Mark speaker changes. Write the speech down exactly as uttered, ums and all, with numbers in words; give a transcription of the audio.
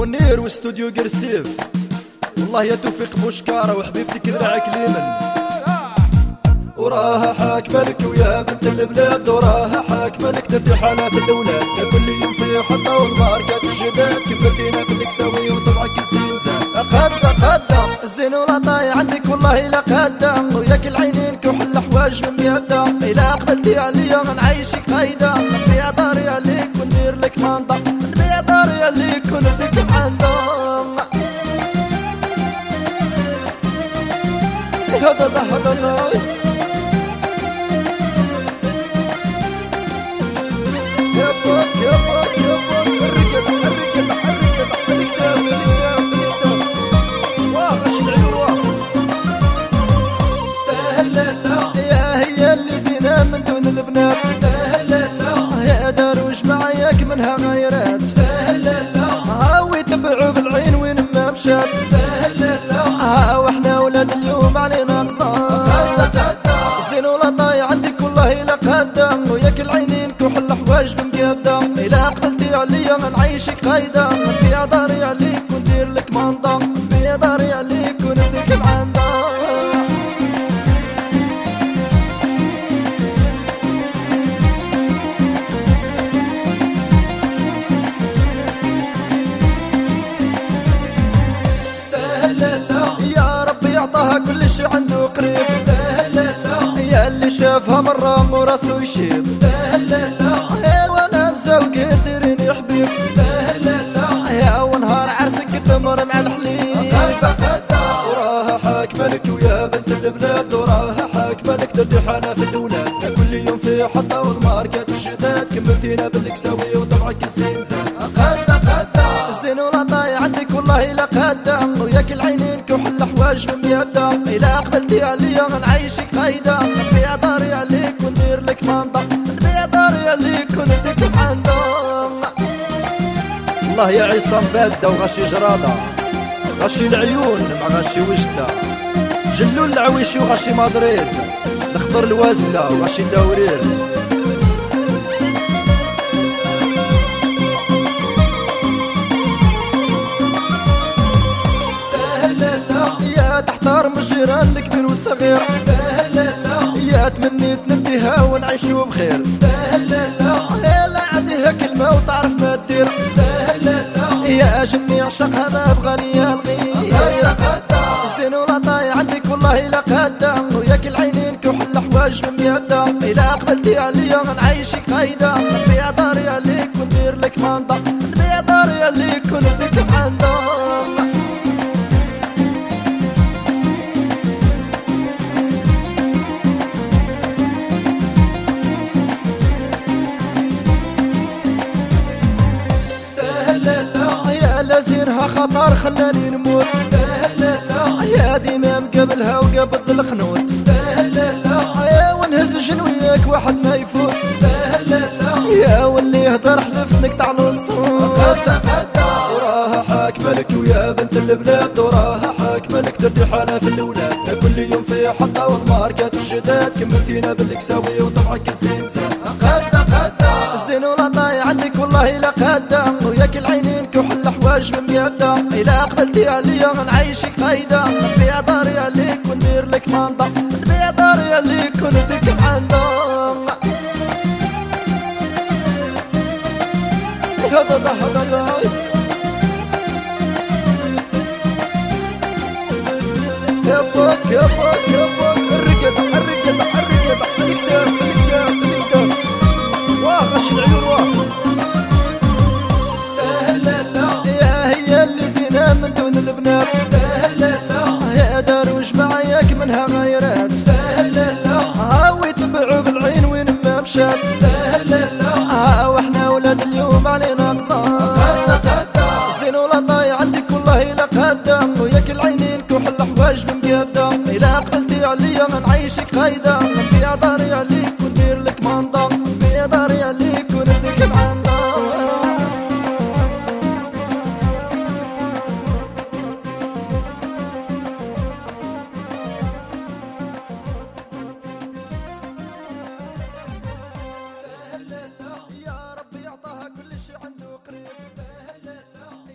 Speaker 1: منير واستوديو قرسيف. والله يا توفيق بوشكارة وحبيبتك دراعك ليمن، وراها حاكمة لك ويا بنت البلاد، وراها حاكمة لك ترتاح على في الاولاد. كل يوم في حطة والماركات والشباب، كبرتينا بالك سوي وطبعك الزين زاد. قدة قدة الزين ولا طاي عندك والله لا قدة، وياك العينين كحل حواج من بيدة. إلا قبلتي عليا غنعيشك قايدة، نبيع داري عليك وندير لك منطق، نبيع داري عليك ونديك عندهم. هذا هذا هذا يباك يباك يباك الركب الركب الركب الكتاب الكتاب الكتاب واغش العيون واغ تستاهل لا يا هي اللي زينة من دون البنات. تستاهل لا يا داروش معاياك منها غيرات. تستاهل لا هاوي تبعوا بالعين وين ما مشات. تستاهل لا ها واحنا ولاد اليوم علينا قضاء. زين ولا طاي عندك والله لا قدام، وياك العينين كحل حواج من بيدة. إلا قبلتي عليا غنعيشك قايدة، نبيع داري عليك وندير لك منطق، نبيع داري عليك ونديك العنطة. تستاهل لا يا ربي يعطاها كل شي عنده قريب. تستاهل لا يا اللي شافها مرة وراسو يشيب. تستاهل لا يا وانا مساوق ديريني يا حبيب. تستاهل لا يا ونهار عرسك تمر مع الحليب. وراها حاكمة لك ويا بنت البلاد، وراها حاكمة لك ترتاح على في الاولاد. كل يوم في حطة والماركات والشداد، كملتينا بالكساوي وطبعك الزين زاد. قدة قدة الزين ولا طاي عندك والله لا قدة، وياك العينين كحل حواج من بيدة. إلا قبلتي عليا غنعيشك قايدة، نبيع داري عليك وندير لك منطق، نبيع داري عليك ونديك عندهم. الله يا عصام بادة وغشي جرادة، غشي العيون مع غشي وجدة، جلو العويشي وغشي مدريد، نخضر الوازلة وغشي توريد. تحتار من الجيران الكبير والصغير. تستاهل لا يا تمنيت نديها ونعيشو بخير. تستاهل لا يا لا عندها كلمة وتعرف ما تدير. تستاهل لا يا جني عشقها ما بغاني الغير. زين ولا طاي عندك والله لا قدة، وياك العينين كحل حواج من بيدة. إلا قبلتي عليا غنعيشك قايدة، نبيع داري عليك وندير لك منطق، نبيع داري عليك ونديك عندهم. زينها خطر خلاني نموت. تستاهل لا يا ديما مقابلها وقابض الخنوت. تستاهل لا يا ونهز جنوياك واحد ما يفوت. تستاهل لا يا واللي يهدر حلف نقطع له الصوت. وراها حاكمة لك ويا بنت البلاد، وراها حاكمة لك ترتاح على في الاولاد. كل يوم في حطة والماركات والشداد، كملتينا بالكساوي وطبعك الزين زاد. قدة قدة الزين ولا طاي عندك والله لا قدة، وياك العينين كحل حواج من بيدة. إلا قبلتي عليا غنعيشك قايدة، نبيع داري عليك وندير لك منطق، نبيع داري عليك ونديك عندهم. هذا هذا يباك يباك يباك الركب الركب الركب الكتاب الكتاب الكتاب واغش العيون واغ. تستاهل لا يا هي اللي زينة من دون البنات. تستاهل لا يا داروش معاياك منها غيرات. تستاهل لا هاوي تبعوا بالعين وين ما مشات. تستاهل لا ها واحنا ولاد اليوم علينا قضاء. زين ولا طاي عندك والله لا قدام، وياك العينين كحل حواج من بيدة. إلا قبلتي عليا غنعيشك قايدة، نبيع داري عليك